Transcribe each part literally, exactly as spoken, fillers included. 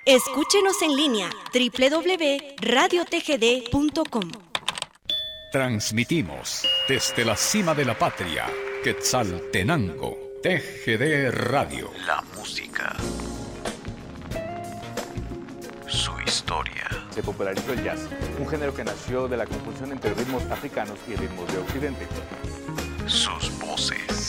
Escúchenos en línea doble u doble u doble u punto radio t g d punto com. Transmitimos desde la cima de la patria, Quetzaltenango, T G D Radio. La música. Su historia. Se popularizó el jazz, un género que nació de la conjunción entre ritmos africanos y ritmos de Occidente. Sus voces.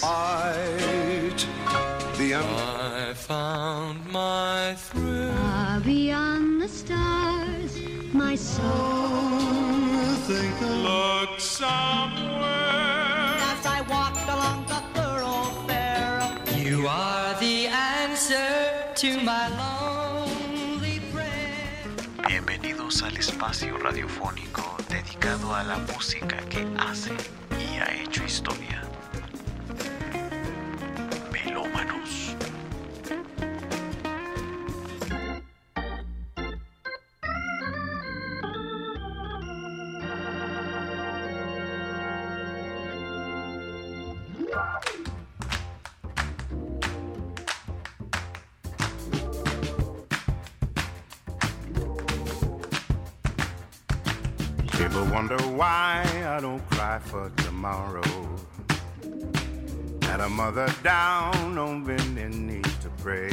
I found my thrill. Far beyond the stars, my soul. Look somewhere. As I walked along the thoroughfare, you are the answer to my lonely prayer. Bienvenidos al espacio radiofónico dedicado a la música que hace y ha hecho historia. Melómanos. People wonder why I don't cry for tomorrow. Had a mother down on bending knees to pray.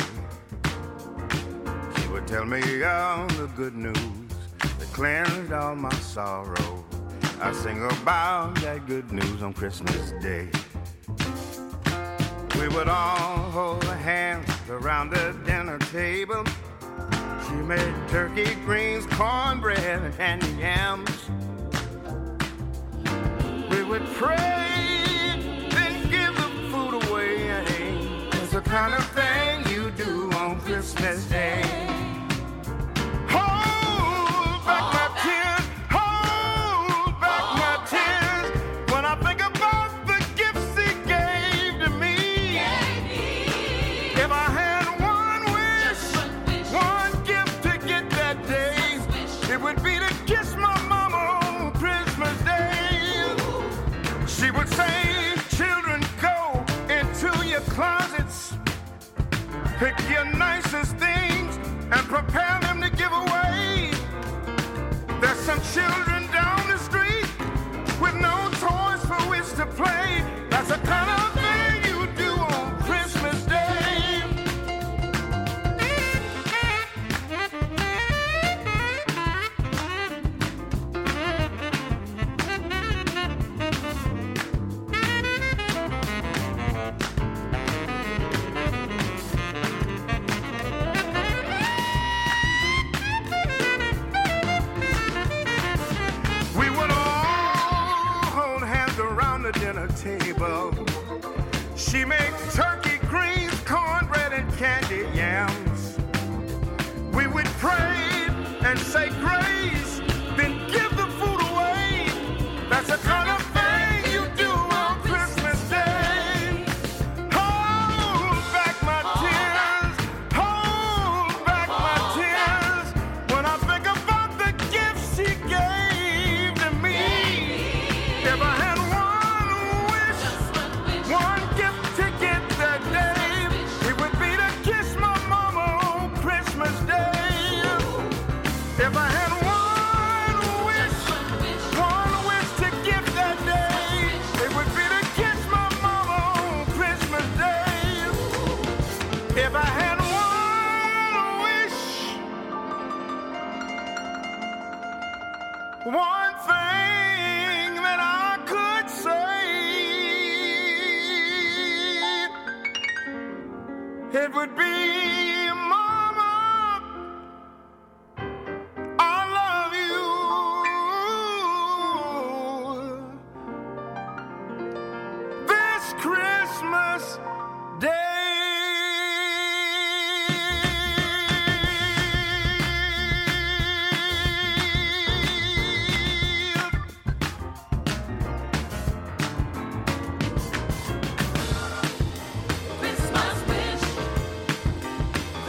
She would tell me all the good news that cleansed all my sorrow. I sing about that good news on Christmas Day. We would all hold hands around the dinner table. She made turkey, greens, cornbread, and yams. We would pray, then give the food away. It's the kind of thing you do on Christmas Day. Hold back my tears, hold back my tears. When I think about the gifts he gave to me. If I had one wish, one gift to get that day, it would be to kiss my mama on Christmas Day. She would say, children, go into your closets, pick your nicest things and prepare them to give away. There's some children down the street with no toys for which to play. That's the kind of thing you do on Christmas Day. We would all hold hands around the dinner table. She made turkey, greens, cornbread, and candy yams. We would pray and say grace, then give the food away. That's the kind of thing you do on Christmas Day. Hold back my tears, hold back my tears. When I think about the gifts he gave to me. If I had one wish, one gift to get that day, it would be to kiss my mama on Christmas Day. If I had one wish, one wish to get that day, it would be to kiss my mama on Christmas Day. If I had one wish, one thing that I could say, it would be, Mama, I love you this Christmas Day. Christmas wish,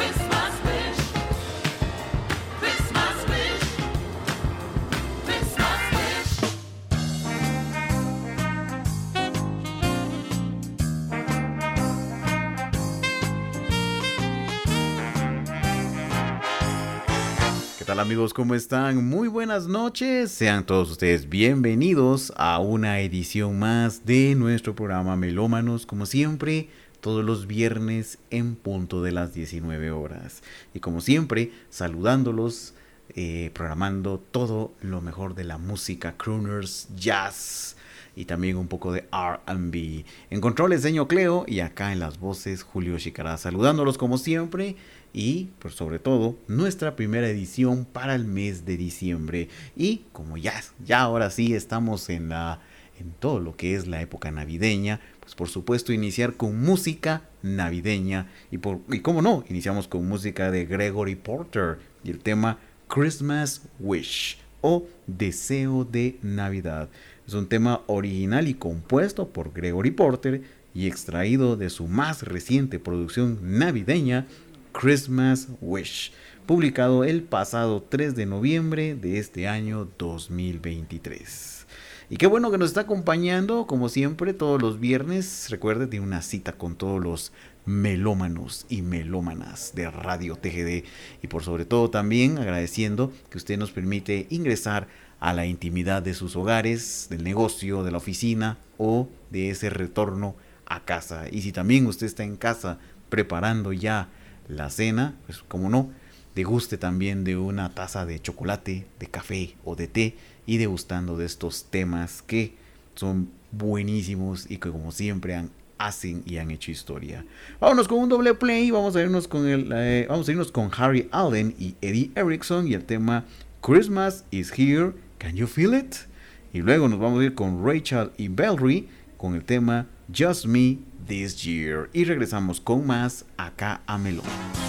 tal amigos? ¿Cómo están? Muy buenas noches. Sean todos ustedes bienvenidos a una edición más de nuestro programa Melómanos, como siempre, todos los viernes en punto de las diecinueve horas. Y como siempre, saludándolos, eh, programando todo lo mejor de la música, crooners, jazz y también un poco de R and B. En controles, señor Cleo, y acá en las voces, Julio Chicará, saludándolos como siempre. Y, por sobre todo, nuestra primera edición para el mes de diciembre. Y como ya, ya ahora sí estamos en, la, en todo lo que es la época navideña, pues por supuesto iniciar con música navideña. Y, por, y cómo no, iniciamos con música de Gregory Porter y el tema Christmas Wish o Deseo de Navidad. Es un tema original y compuesto por Gregory Porter y extraído de su más reciente producción navideña, Christmas Wish, publicado el pasado tres de noviembre de este año dos mil veintitrés. Y qué bueno que nos está acompañando, como siempre, todos los viernes. Recuerde, tiene una cita con todos los melómanos y melómanas de Radio T G D. Y por sobre todo también agradeciendo que usted nos permite ingresar a la intimidad de sus hogares, del negocio, de la oficina o de ese retorno a casa. Y si también usted está en casa preparando ya la cena, pues como no, deguste también de una taza de chocolate, de café o de té y degustando de estos temas que son buenísimos y que como siempre han, hacen y han hecho historia. Vámonos con un doble play, vamos a irnos con el, eh, vamos a irnos con Harry Allen y Eddie Erickson y el tema Christmas is Here, Can You Feel It? Y luego nos vamos a ir con Rachel y Belry con el tema Just Me This Year. Y regresamos con más acá a Melón.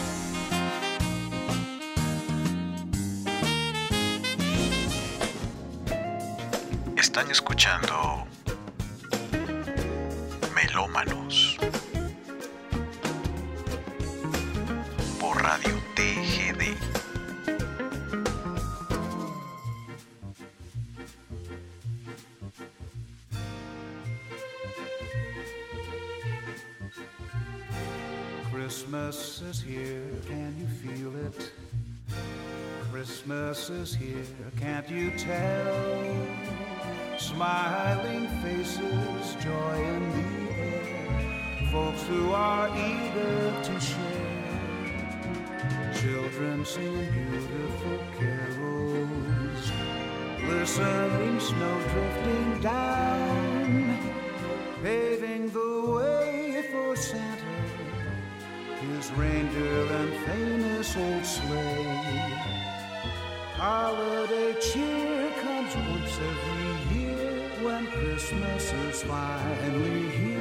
Están escuchando Melómanos por Radio T G D. Christmas is here, can you feel it? Christmas is here, can't you tell? Smiling faces, joy in the air, folks who are eager to share. Children singing beautiful carols, glistening snow drifting down, paving the way for Santa, his reindeer and famous old sleigh. Holiday cheer comes once every year when Christmas is finally here.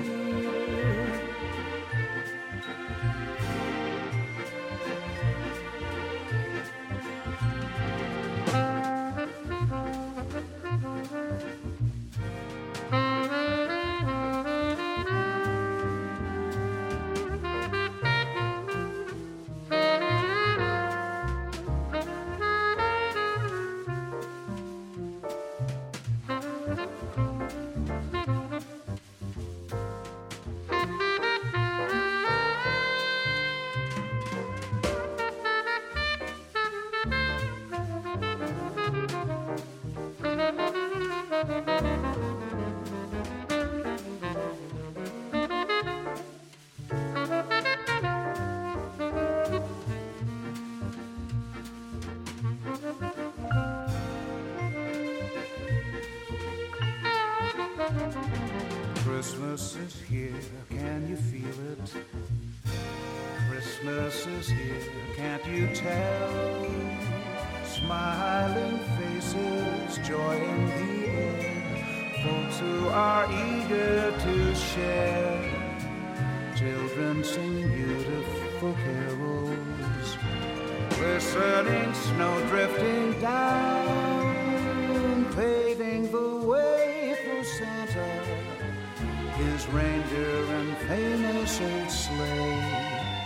Christmas is here, can you feel it? Christmas is here, can't you tell? Smiling faces, joy in the air, folks who are eager to share. Children sing beautiful carols, glistening snow drifting down, paving the way for Santa, his reindeer and famous old sleigh.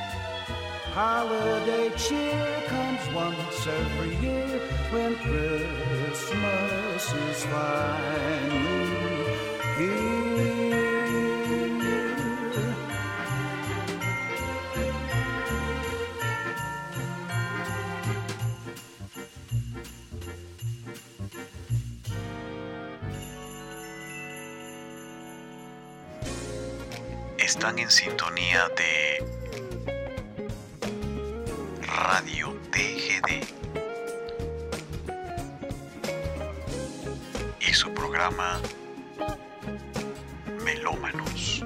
Holiday cheer comes once every year when Christmas is finally here. Están en sintonía de Radio T G D y su programa Melómanos.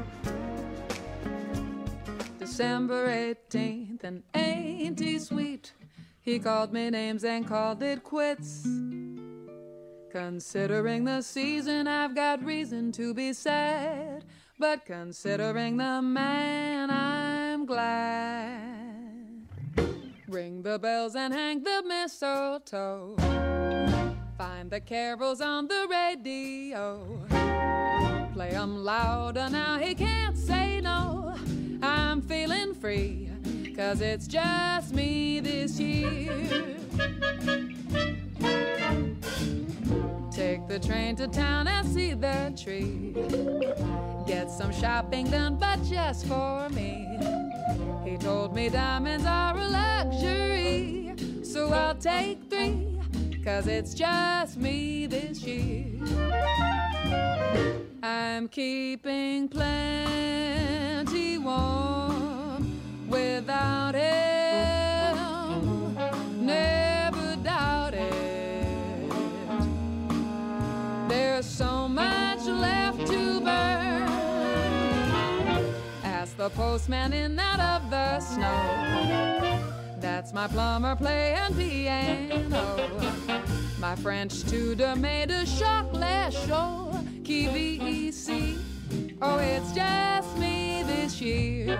December eighteenth, and ain't he sweet? He called me names and called it quits. Considering the season, I've got reason to be sad. But considering the man, I'm glad. Ring the bells and hang the mistletoe. Find the carols on the radio. Play 'em louder now, he can't say no. I'm feeling free, 'cause it's just me this year. Take the train to town and see the tree. Get some shopping done, but just for me. He told me diamonds are a luxury, so I'll take three, 'cause it's just me this year. I'm keeping plenty warm without him, never doubt it. There's so much left to burn. Ask the postman in out of the snow. That's my plumber playing piano. My French tutor made a chocolate show. Q V E C. Oh, it's just me this year.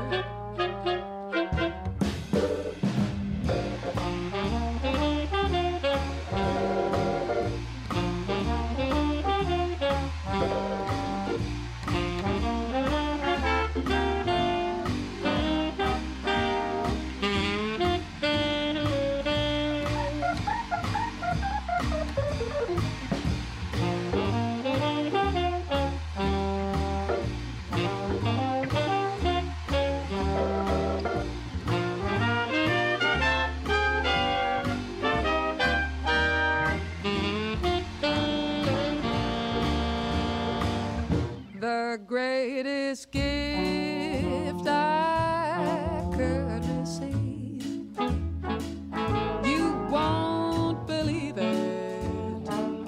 The greatest gift I could receive, you won't believe it,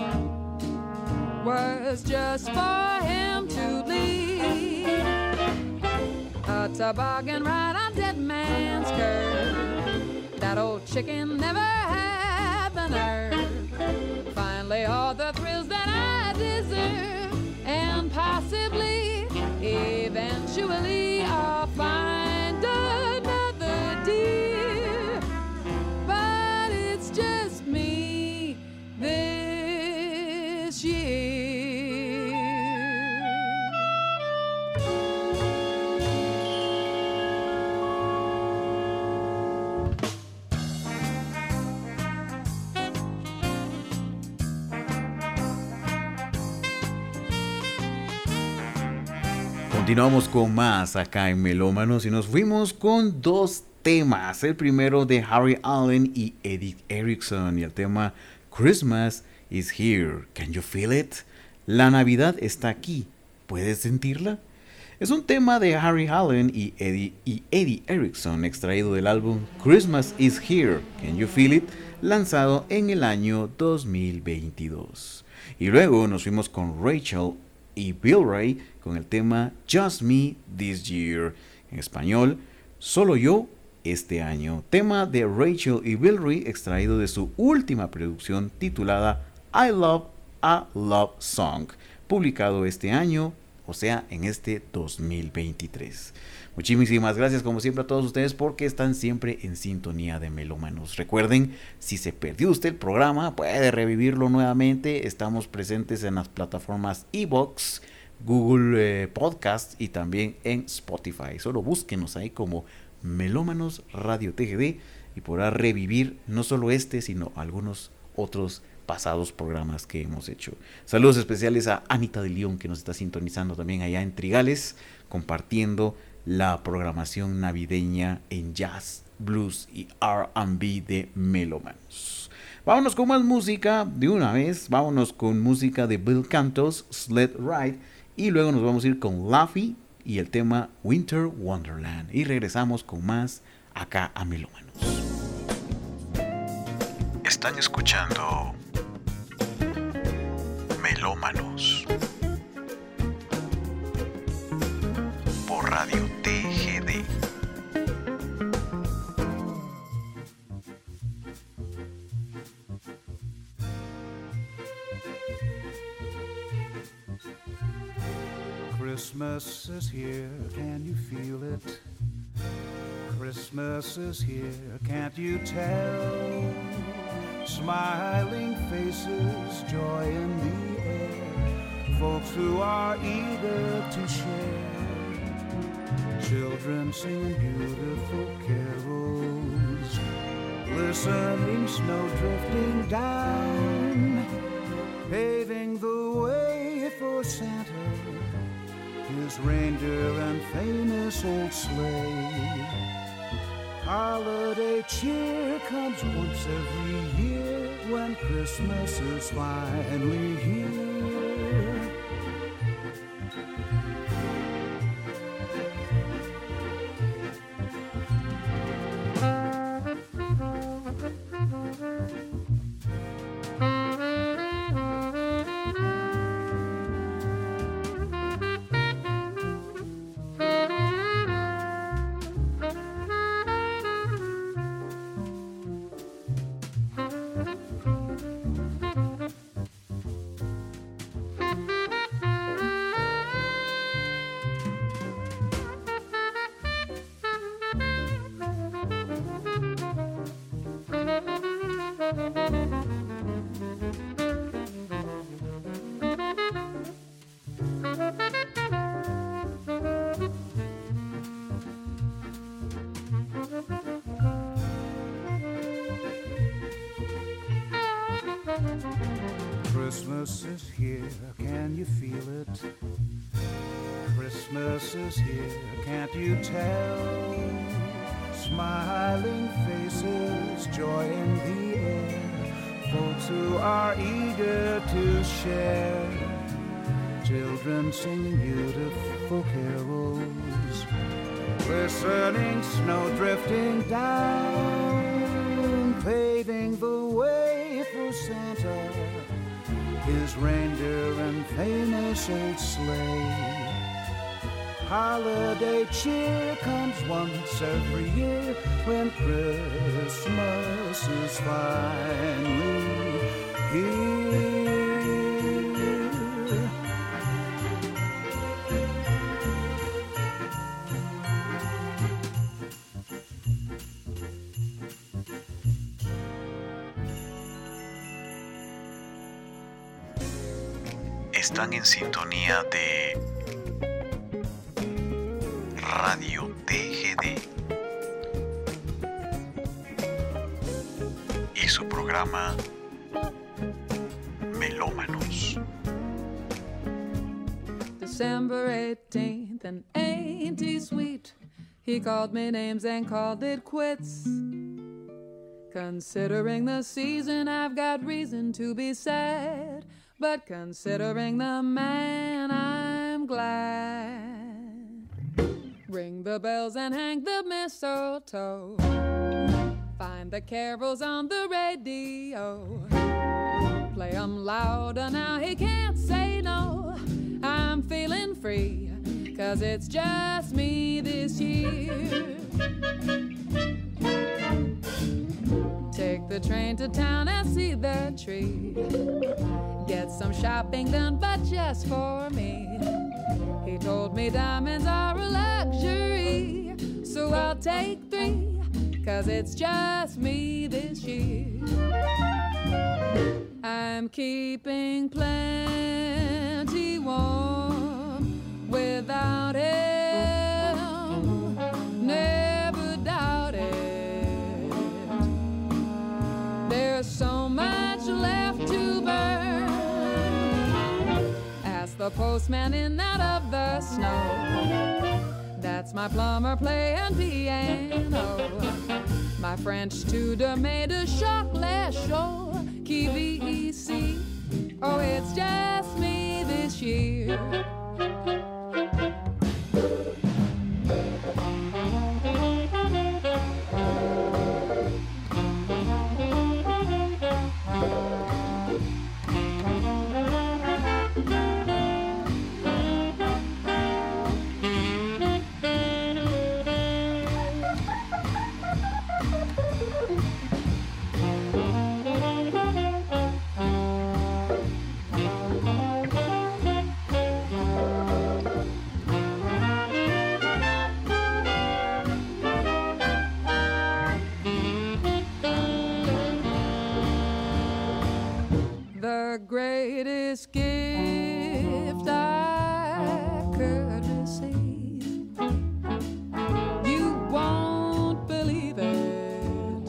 was just for him to leave. A toboggan ride on Dead Man's Curve. That old chicken never had the nerve. Finally all the thrills that I deserve, and possibly, eventually, I'll find another dear. But it's just me this year. Continuamos con más acá en Melómanos y nos fuimos con dos temas. El primero de Harry Allen y Eddie Erickson y el tema Christmas is Here. Can you feel it? La Navidad está aquí. ¿Puedes sentirla? Es un tema de Harry Allen y Eddie, y Eddie Erickson extraído del álbum Christmas is Here. Can you feel it? Lanzado en el año dos mil veintidós. Y luego nos fuimos con Rachel y Bill Ray con el tema Just Me This Year, en español, Solo Yo este año, tema de Rachel y Bill Ray extraído de su última producción titulada I Love a Love Song, publicado este año, o sea, en este dos mil veintitrés. Muchísimas gracias como siempre a todos ustedes porque están siempre en sintonía de Melómanos. Recuerden, si se perdió usted el programa, puede revivirlo nuevamente. Estamos presentes en las plataformas iVoox, Google eh, Podcast y también en Spotify. Solo búsquenos ahí como Melómanos Radio T G D y podrá revivir no solo este, sino algunos otros pasados programas que hemos hecho. Saludos especiales a Anita de León, que nos está sintonizando también allá en Trigales, compartiendo la programación navideña en jazz, blues y R and B de Melómanos. Vámonos con más música de una vez. Vámonos con música de Bill Cantos, Sled Ride, y luego nos vamos a ir con Laffy y el tema Winter Wonderland. Y regresamos con más acá a Melómanos. Están escuchando Melómanos por Radio T G D. Christmas is here, can you feel it? Christmas is here, can't you tell? Smiling faces, joy in the air, folks who are eager to share. Children singing beautiful carols, glistening snow drifting down, paving the way for Santa, his reindeer and famous old sleigh. Holiday cheer comes once every year when Christmas is finally here. Christmas is here, can you feel it? Christmas is here, can't you tell? Smiling faces, joy in the air, folks who are eager to share. Children singing beautiful carols, glistening snow drifting down, paving the way for Santa, his reindeer and famous old sleigh. Holiday cheer comes once every year when Christmas is finally here. Están en sintonía de Radio T G D y su programa Melómanos. December eighteenth, and ain't he sweet? He called me names and called it quits. Considering the season, I've got reason to be sad, but considering the man, I'm glad. Ring the bells and hang the mistletoe. Find the carols on the radio. Play 'em louder now, he can't say no. I'm feeling free, 'cause it's just me this year. Take the train to town and see the tree. Get some shopping done, but just for me. He told me diamonds are a luxury, so I'll take three, 'cause it's just me this year. I'm keeping plenty warm without him, never doubt it. There's so much left to burn. Ask the postman in out of the snow. That's my plumber playing piano. My French tutor made a chocolate show. Qui vive ici? Oh, it's just me this year. the greatest gift I could receive. You won't believe it,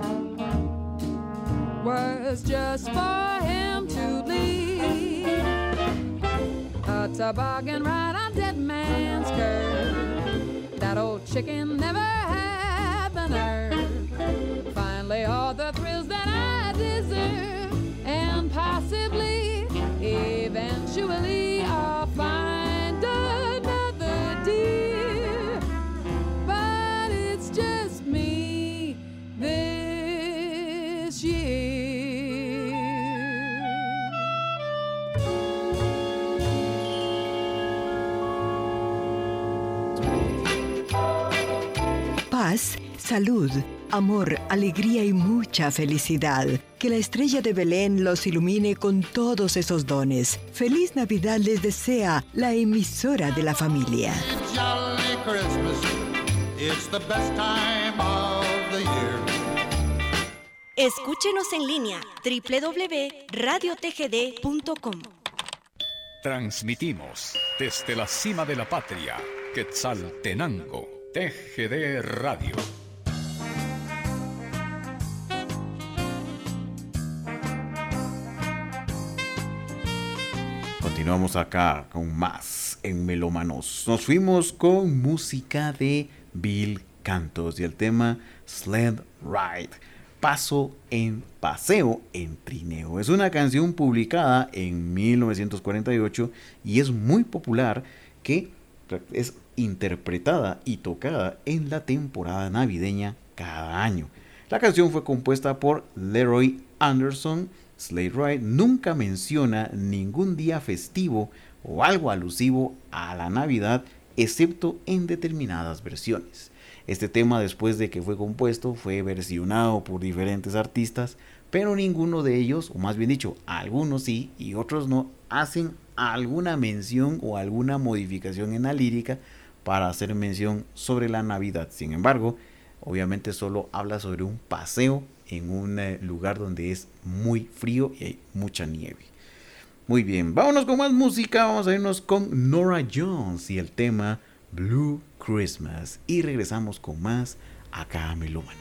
was just for him to leave. A toboggan ride on Dead Man's Curve. That old chicken never had the nerve. Finally all the thrills that I deserve, and possibly, eventually, I'll find another dear. But it's just me this year. Paz, salud, amor, alegría y mucha felicidad. Que la estrella de Belén los ilumine con todos esos dones. Feliz Navidad les desea la emisora de la familia. Jolly Christmas, it's the best time of the year. Escúchenos en línea doble u doble u doble u punto radio t g d punto com. Transmitimos desde la cima de la patria, Quetzaltenango, T G D Radio. Continuamos acá con más en Melómanos. Nos fuimos con música de Bill Cantos y el tema Sled Ride, Paso en Paseo en Trineo. Es una canción publicada en mil novecientos cuarenta y ocho y es muy popular, que es interpretada y tocada en la temporada navideña cada año. La canción fue compuesta por Leroy Anderson. Sleigh Ride nunca menciona ningún día festivo o algo alusivo a la Navidad, excepto en determinadas versiones. Este tema, después de que fue compuesto, fue versionado por diferentes artistas, pero ninguno de ellos, o más bien dicho, algunos sí y otros no, hacen alguna mención o alguna modificación en la lírica para hacer mención sobre la Navidad. Sin embargo, obviamente solo habla sobre un paseo en un eh, lugar donde es muy frío y hay mucha nieve. Muy bien, vámonos con más música. Vamos a irnos con Norah Jones y el tema Blue Christmas. Y regresamos con más acá a Melómanos.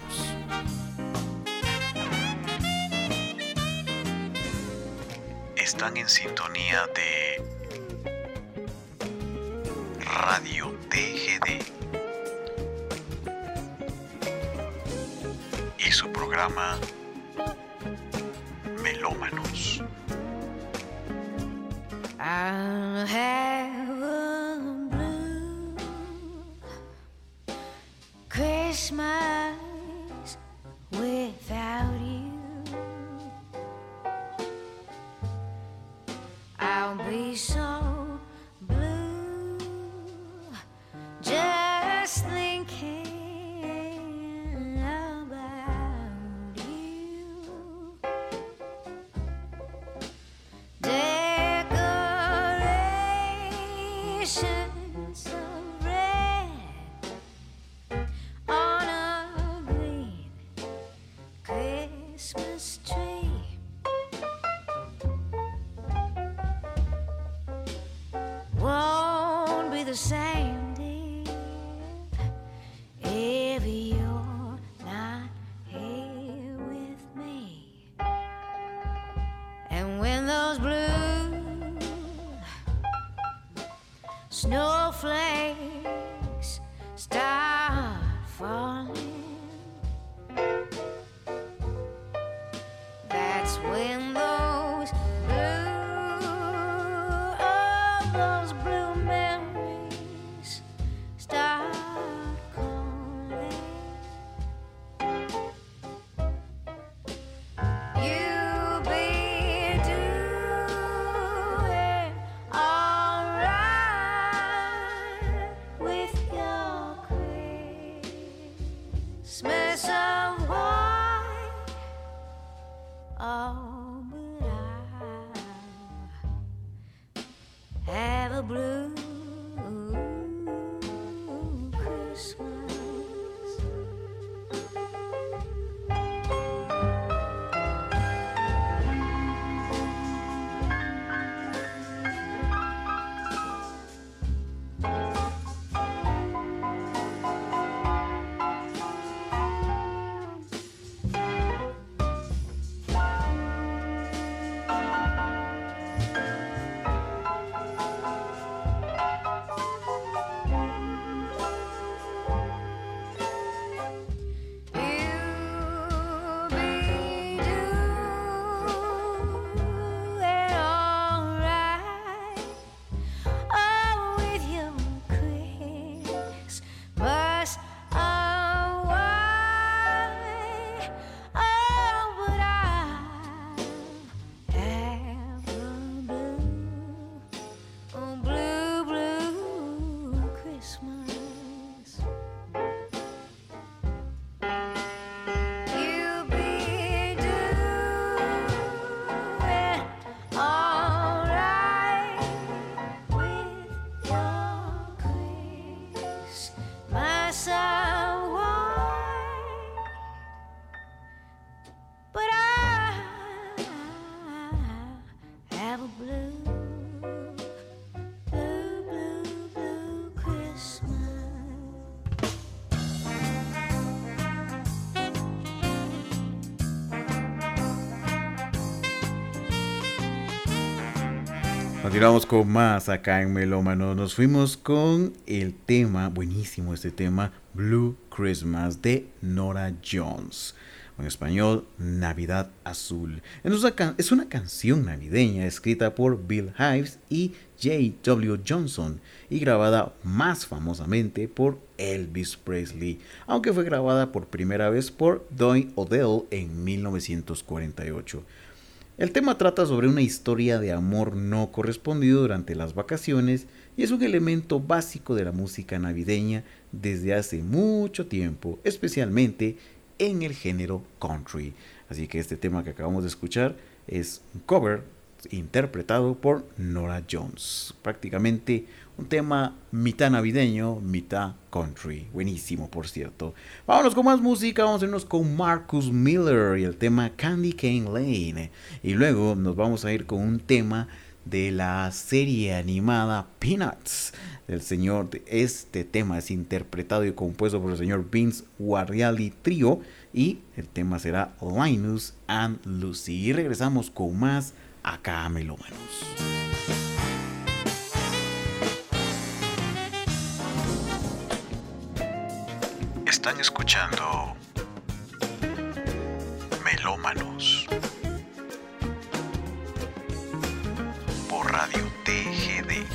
Están en sintonía de Radio T G D y su programa Melómanos. I'll have a blue Christmas without you. I'll be so blue just thinking about you. Decorations of red on a green Christmas tree. Won't be the same, dear, if you're not here with me. And when those blue snowflakes start falling, that's when those blue, all those blue memories start calling. You'll be doing all right with your Christmas of white or blue. Continuamos con más acá en Melómano. Nos fuimos con el tema, buenísimo este tema, Blue Christmas de Norah Jones. En español, Navidad Azul. Es una canción navideña escrita por Bill Hives y J W Johnson y grabada más famosamente por Elvis Presley, aunque fue grabada por primera vez por Donny O'Dell en mil novecientos cuarenta y ocho. El tema trata sobre una historia de amor no correspondido durante las vacaciones y es un elemento básico de la música navideña desde hace mucho tiempo, especialmente en el género country. Así que este tema que acabamos de escuchar es un cover interpretado por Norah Jones. Prácticamente un tema mitad navideño, mitad country. Buenísimo, por cierto. Vámonos con más música. Vamos a irnos con Marcus Miller y el tema Candy Cane Lane. Y luego nos vamos a ir con un tema de la serie animada Peanuts. El señor, este tema es interpretado y compuesto por el señor Vince Guaraldi Trio y el tema será Linus and Lucy. Y regresamos con más acá a Melómanos. Están escuchando Melómanos por Radio T G D.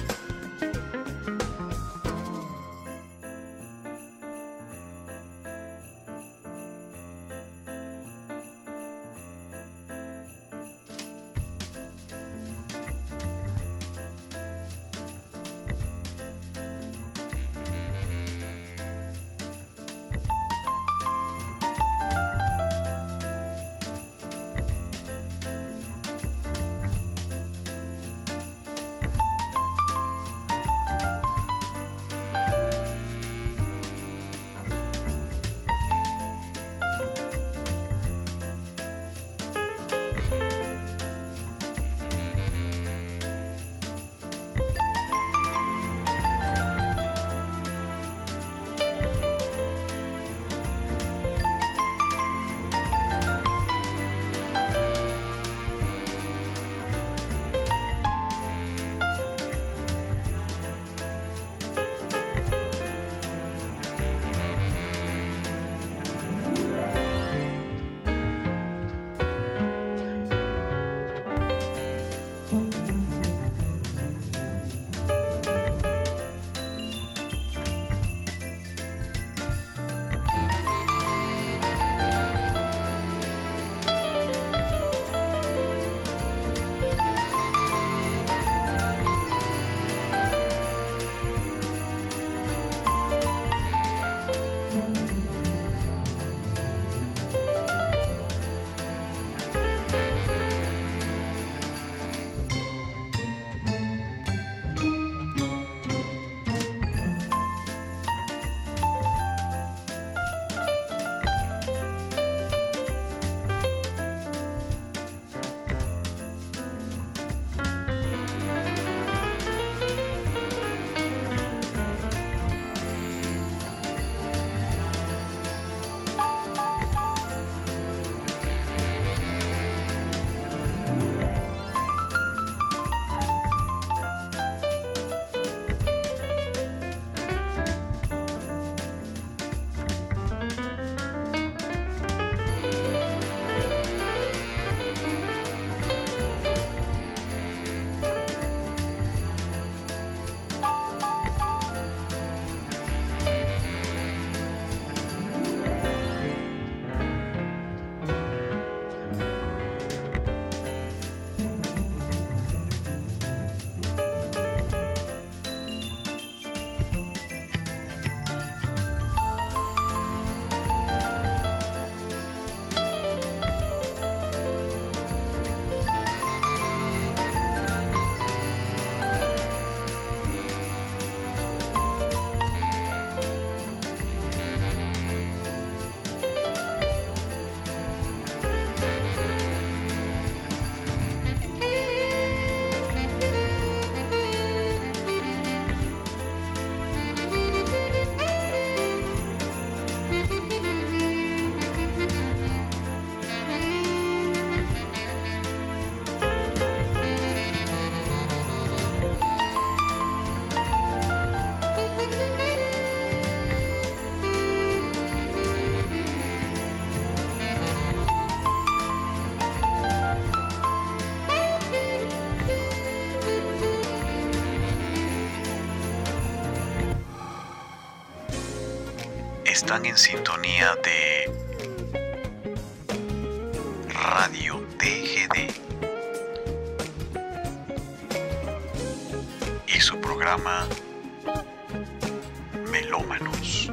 Están en sintonía de Radio T G D y su programa Melómanos.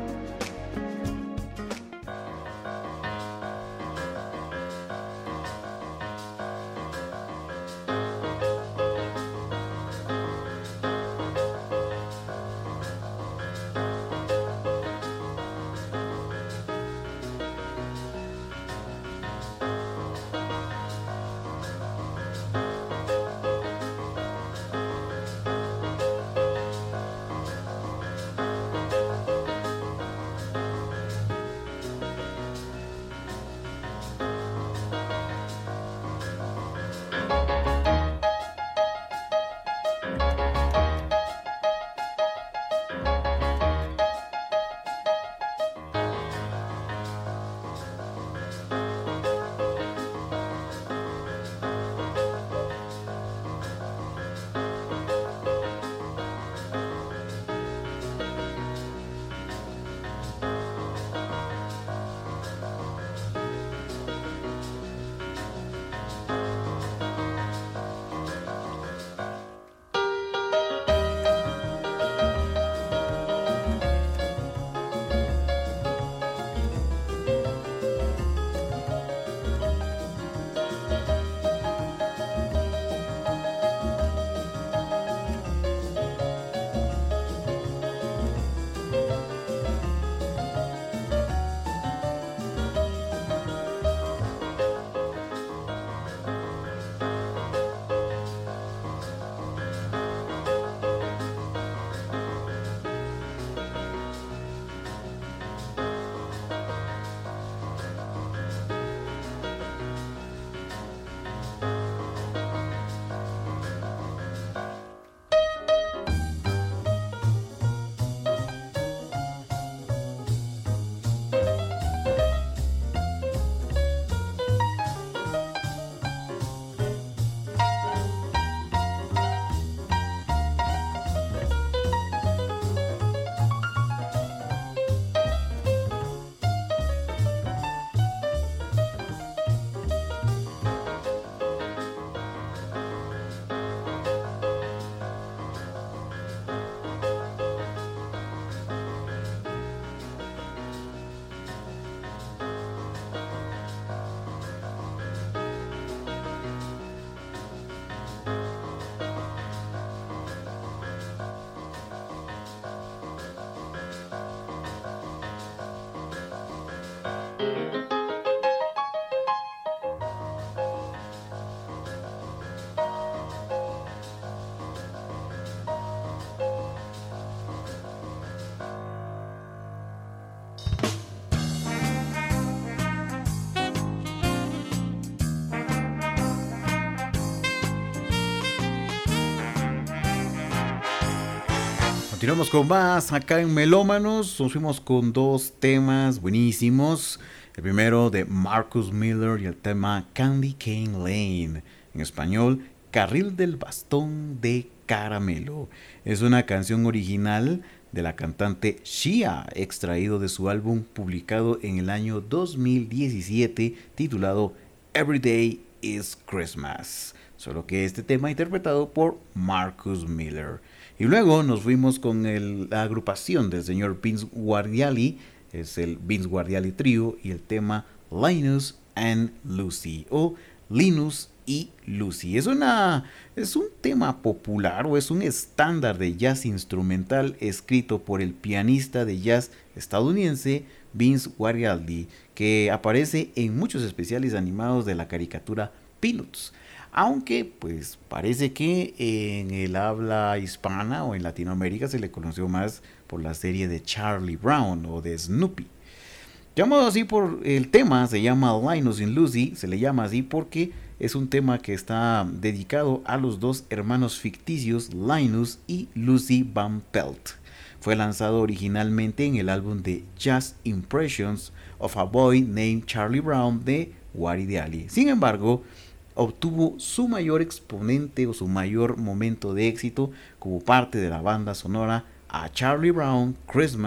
Continuamos con más acá en Melómanos. Nos fuimos con dos temas buenísimos. El primero de Marcus Miller y el tema Candy Cane Lane. En español, Carril del Bastón de Caramelo. Es una canción original de la cantante Sia, extraído de su álbum publicado en el año dos mil diecisiete titulado Every Day is Christmas. Solo que este tema interpretado por Marcus Miller. Y luego nos fuimos con el, la agrupación del señor Vince Guaraldi, es el Vince Guaraldi Trio, y el tema Linus and Lucy, o Linus y Lucy. Es, una, es un tema popular o es un estándar de jazz instrumental escrito por el pianista de jazz estadounidense Vince Guaraldi, que aparece en muchos especiales animados de la caricatura Peanuts. Aunque pues parece que en el habla hispana o en Latinoamérica se le conoció más por la serie de Charlie Brown o de Snoopy. Llamado así por el tema, se llama Linus and Lucy, se le llama así porque es un tema que está dedicado a los dos hermanos ficticios Linus y Lucy Van Pelt. Fue lanzado originalmente en el álbum de Jazz Impressions of a Boy Named Charlie Brown de Guaraldi. Sin embargo, obtuvo su mayor exponente o su mayor momento de éxito como parte de la banda sonora A Charlie Brown Christmas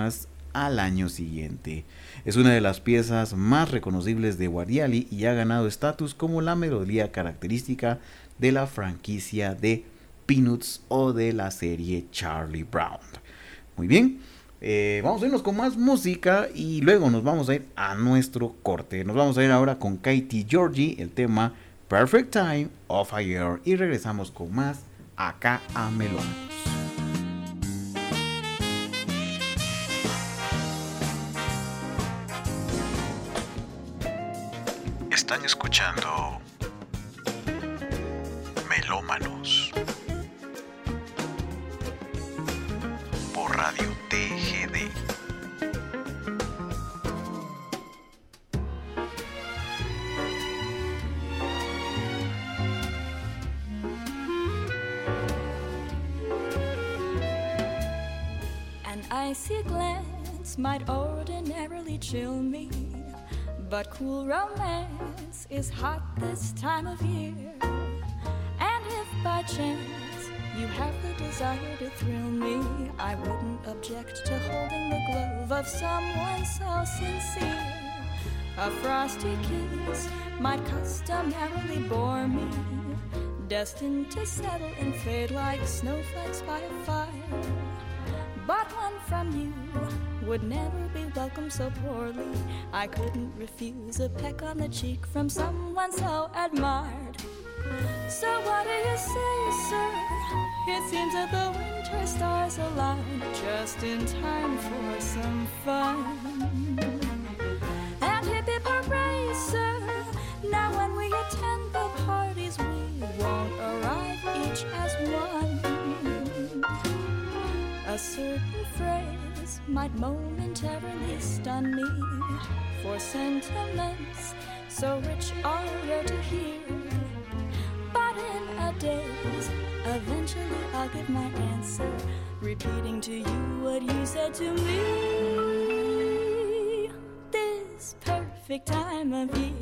al año siguiente. Es una de las piezas más reconocibles de Guardiali y ha ganado estatus como la melodía característica de la franquicia de Peanuts o de la serie Charlie Brown. Muy bien, eh, vamos a irnos con más música y luego nos vamos a ir a nuestro corte. Nos vamos a ir ahora con Katie Georgie, el tema Perfect Time of a Year, y regresamos con más acá a Melómanos. Están escuchando Melómanos por Radio T G D. An icy glance might ordinarily chill me, but cool romance is hot this time of year. And if by chance you have the desire to thrill me, I wouldn't object to holding the glove of someone so sincere. A frosty kiss might customarily bore me, destined to settle and fade like snowflakes by a fire. But one from you would never be welcomed so poorly. I couldn't refuse a peck on the cheek from someone so admired. So what do you say, sir? It seems that the winter stars align just in time for some fun. And hip hip hooray, sir! Now when we attend the parties, we won't arrive each as one. A certain phrase might momentarily stun me, for sentiments so rich are rare to hear. But in a daze, eventually I'll give my answer, repeating to you what you said to me. This perfect time of year.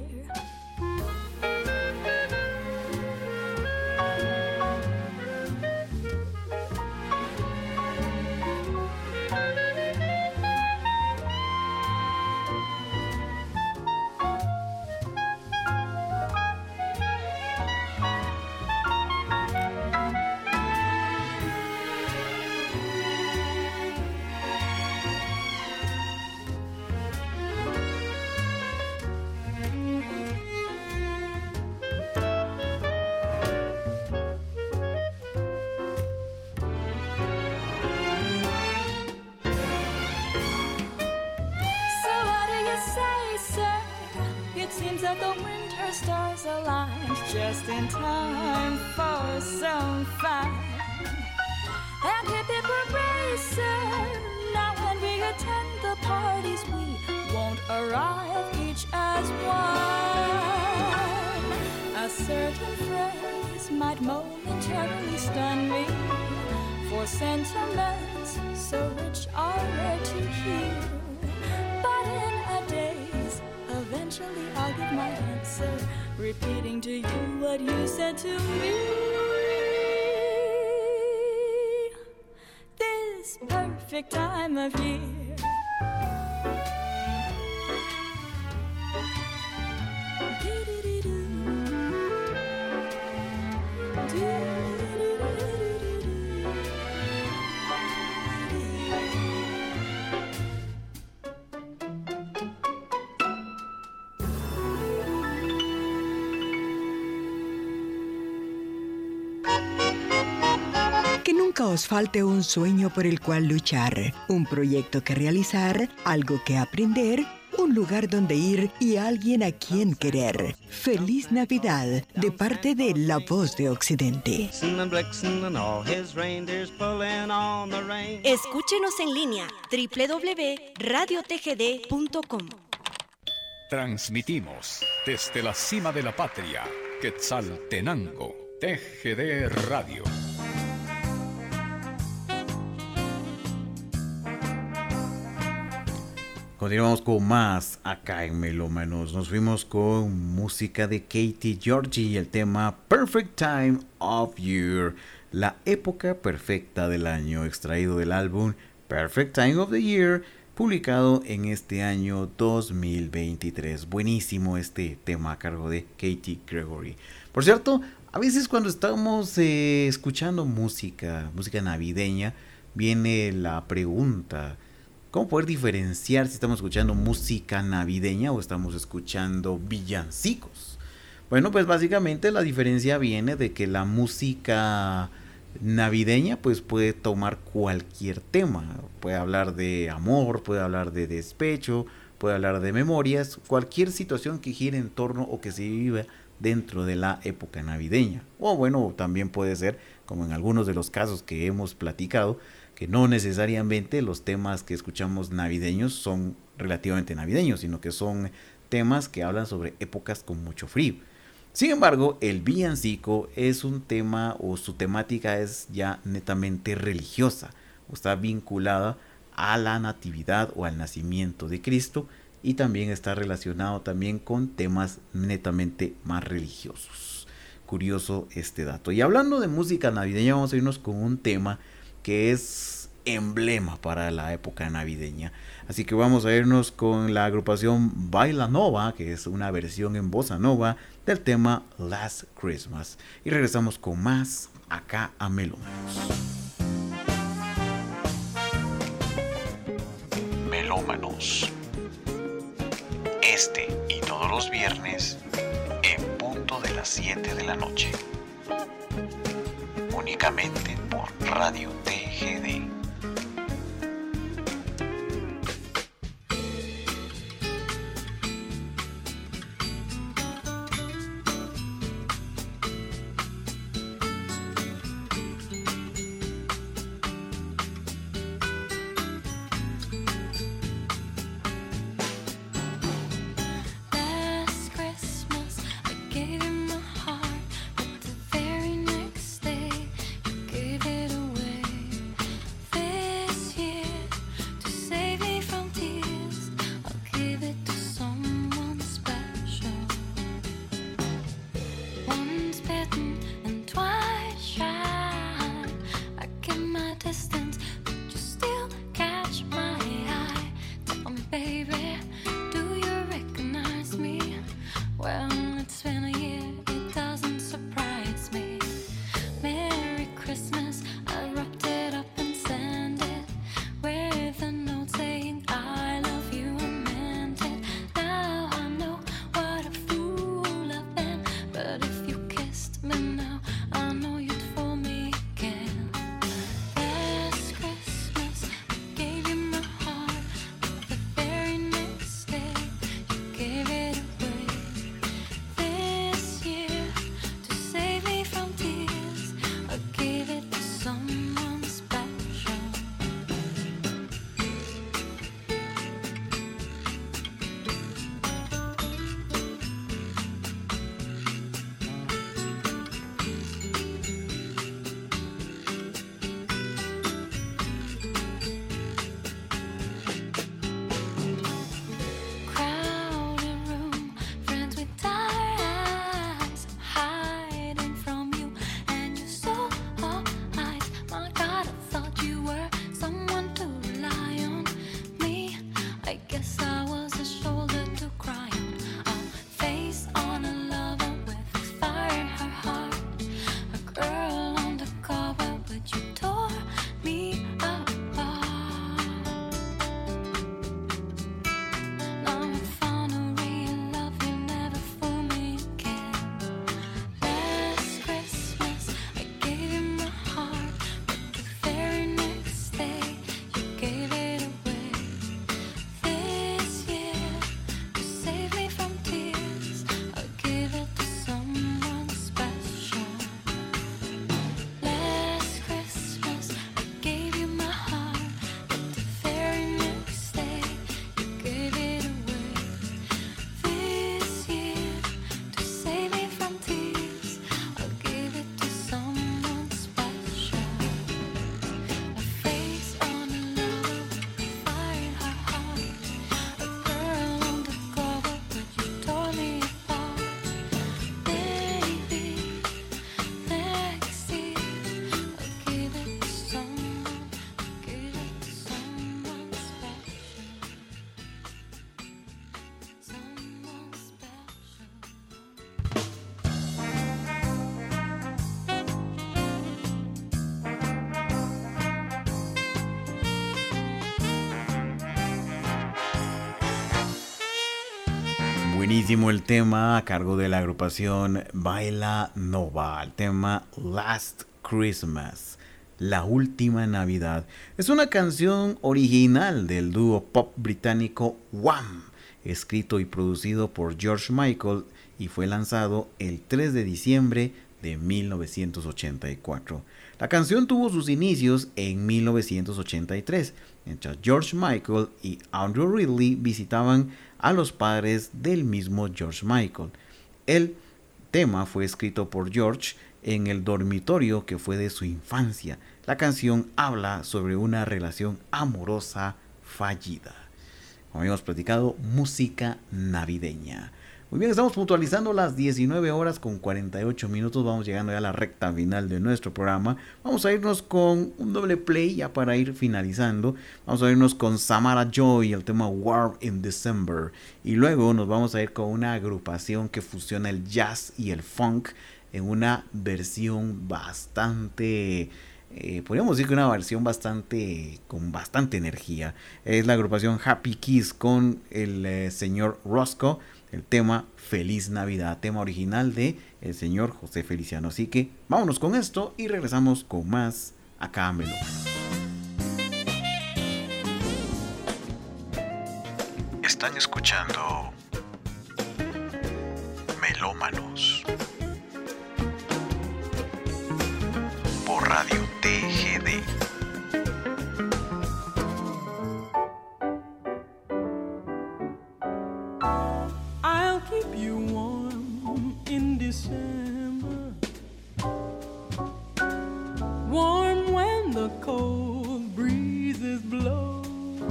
That the winter stars aligned just in time for some fun. And hip hip hooray, sir! Now when we attend the parties, we won't arrive each as one. A certain phrase might momentarily stun me, for sentiments so rich are rare to hear. But in a daze, eventually I'll give my answer, repeating to you what you said to me. This perfect time of year. Que nunca os falte un sueño por el cual luchar, un proyecto que realizar, algo que aprender, un lugar donde ir y alguien a quien querer. Feliz Navidad de parte de La Voz de Occidente. Escúchenos en línea doble u doble u doble u punto radio t g d punto com. Transmitimos desde la cima de la patria, Quetzaltenango, T G D Radio. Continuamos con más acá en Melómanos. Nos fuimos con música de Katie Georgie y el tema Perfect Time of Year, la época perfecta del año, extraído del álbum Perfect Time of the Year publicado en este año dos mil veintitrés. Buenísimo este tema a cargo de Katie Gregory. Por cierto, a veces cuando estamos eh, escuchando música, música navideña, viene la pregunta: ¿cómo poder diferenciar si estamos escuchando música navideña o estamos escuchando villancicos? Bueno, pues básicamente la diferencia viene de que la música navideña pues puede tomar cualquier tema. Puede hablar de amor, puede hablar de despecho, puede hablar de memorias, cualquier situación que gire en torno o que se viva dentro de la época navideña. O bueno, también puede ser, como en algunos de los casos que hemos platicado, que no necesariamente los temas que escuchamos navideños son relativamente navideños, sino que son temas que hablan sobre épocas con mucho frío. Sin embargo, el villancico es un tema, o su temática es ya netamente religiosa, o está vinculada a la natividad o al nacimiento de Cristo, y también está relacionado también con temas netamente más religiosos. Curioso este dato. Y hablando de música navideña, vamos a irnos con un tema que es emblema para la época navideña. Así que vamos a irnos con la agrupación Baila Nova, que es una versión en bossa nova del tema Last Christmas. Y regresamos con más acá a Melómanos. Melómanos. Este y todos los viernes en punto de las siete de la noche. Únicamente por Radio T G D. Very next day, you gave it away. Buenísimo el tema a cargo de la agrupación Baila Nova, el tema Last Christmas, La Última Navidad. Es una canción original del dúo pop británico Wham, escrito y producido por George Michael y fue lanzado el tres de diciembre de mil novecientos ochenta y cuatro. La canción tuvo sus inicios en mil novecientos ochenta y tres, mientras George Michael y Andrew Ridley visitaban a los padres del mismo George Michael. El tema fue escrito por George en el dormitorio que fue de su infancia. La canción habla sobre una relación amorosa fallida. Como habíamos platicado, música navideña. Muy bien, estamos puntualizando las diecinueve horas con cuarenta y ocho minutos. Vamos llegando ya a la recta final de nuestro programa. Vamos a irnos con un doble play ya para ir finalizando. Vamos a irnos con Samara Joy, el tema Warm in December. Y luego nos vamos a ir con una agrupación que fusiona el jazz y el funk en una versión bastante... Eh, podríamos decir que una versión bastante con bastante energía. Es la agrupación Happy Kiss con el eh, señor Roscoe. El tema Feliz Navidad, tema original de el señor José Feliciano. Así que vámonos con esto y regresamos con más acá a Melómanos. Están escuchando Melómanos por Radio T G D. December, warm when the cold breezes blow.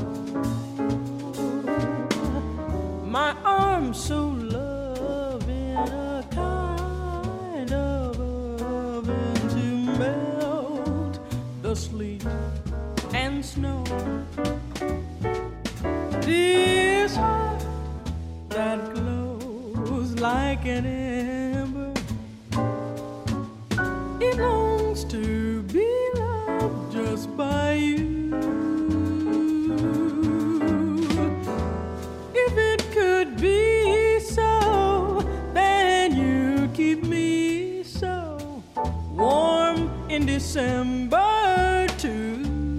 My arms so loving, a kind of oven to melt the sleet and snow. This heart that glows like an ember, it longs to be loved just by you. If it could be so, then you keep me so warm in December too.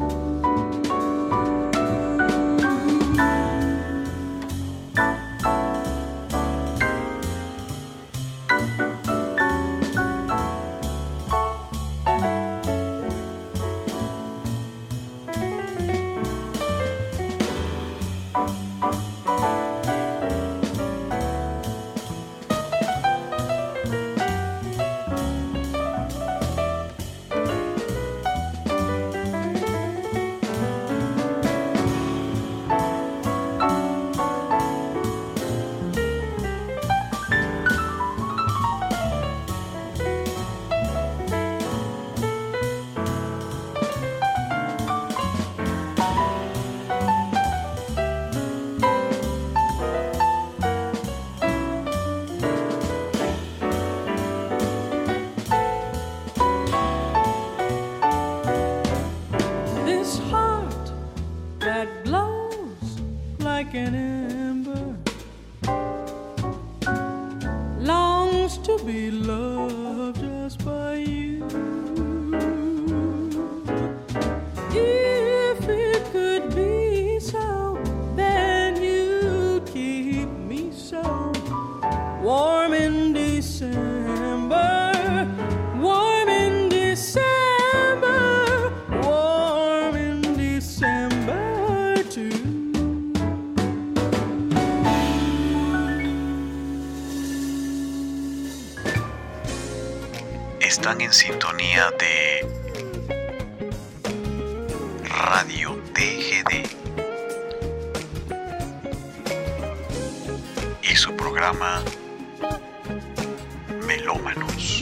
Están en sintonía de Radio T G D y su programa Melómanos.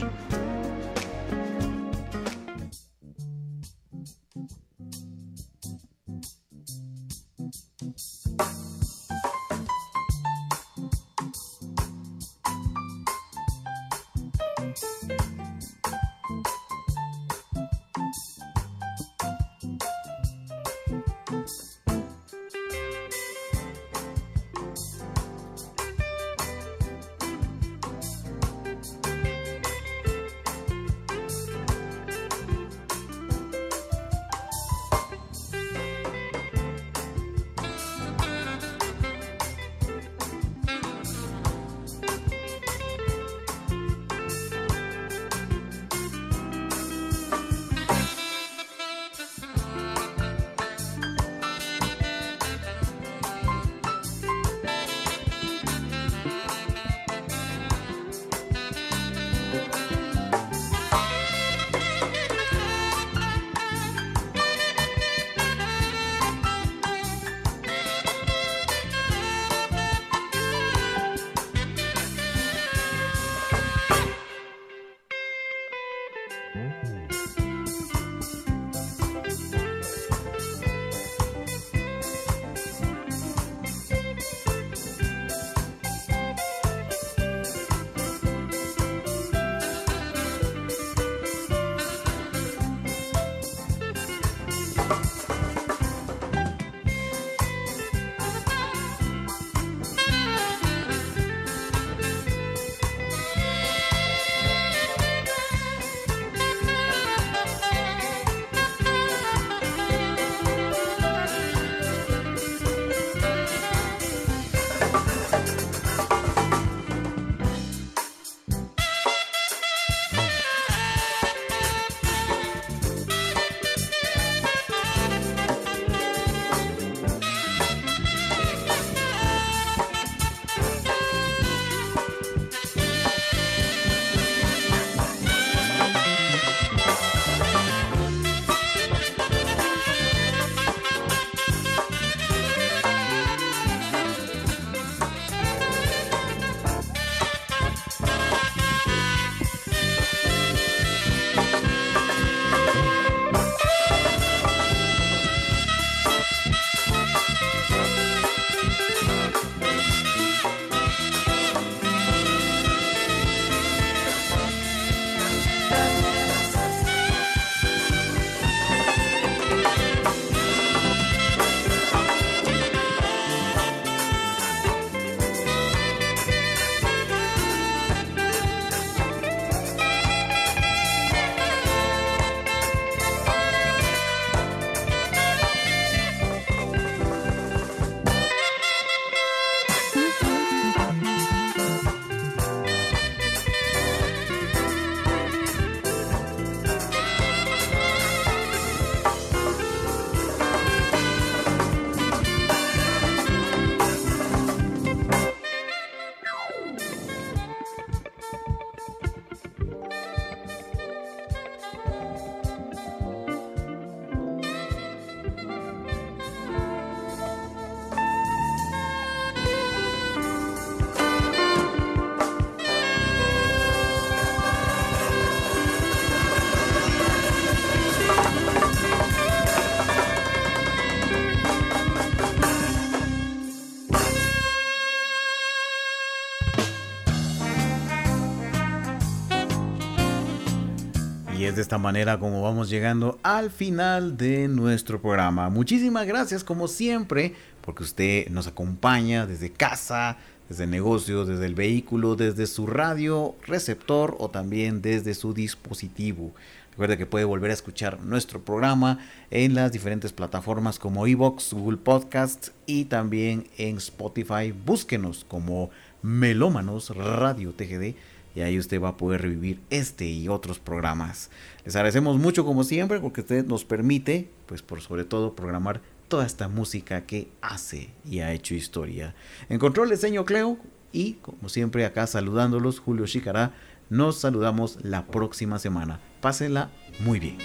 Y es de esta manera como vamos llegando al final de nuestro programa. Muchísimas gracias como siempre porque usted nos acompaña desde casa, desde el negocio, desde el vehículo, desde su radio receptor o también desde su dispositivo. Recuerde que puede volver a escuchar nuestro programa en las diferentes plataformas como iVoox, Google Podcast y también en Spotify. Búsquenos como Melómanos Radio T G D y ahí usted va a poder revivir este y otros programas. Les agradecemos mucho como siempre porque usted nos permite, pues por sobre todo, programar toda esta música que hace y ha hecho historia. En control de señor Cleo y como siempre acá saludándolos, Julio Chicará. Nos saludamos la próxima semana. Pásenla muy bien.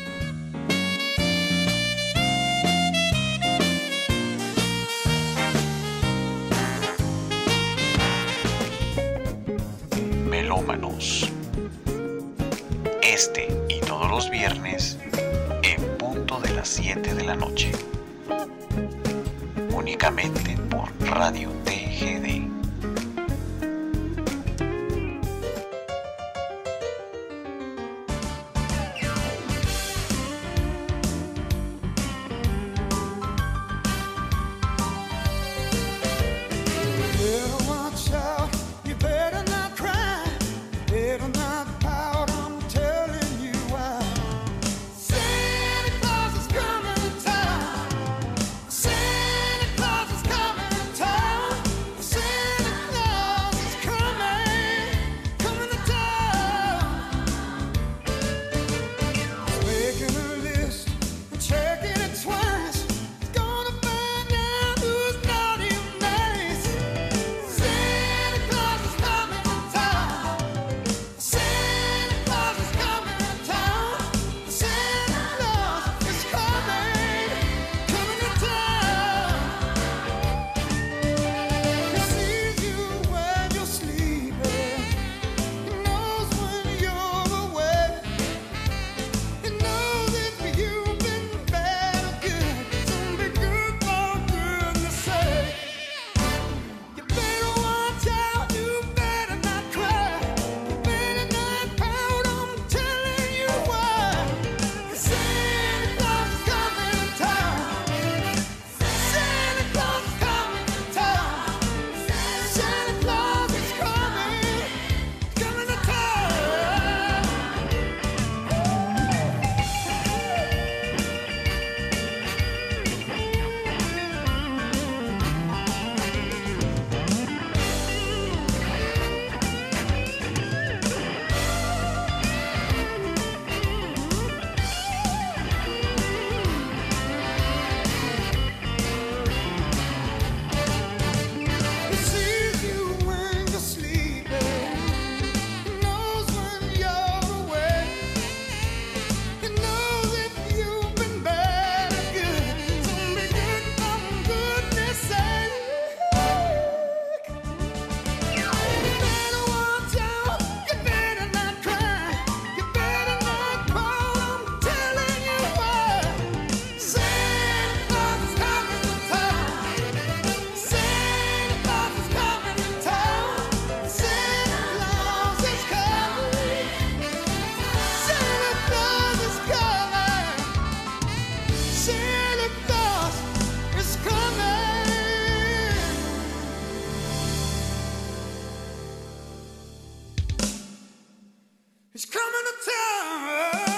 Melómanos. Este y todos los viernes en punto de las siete de la noche. Únicamente por Radio T G D. Santa Claus is coming to town. He's coming to town.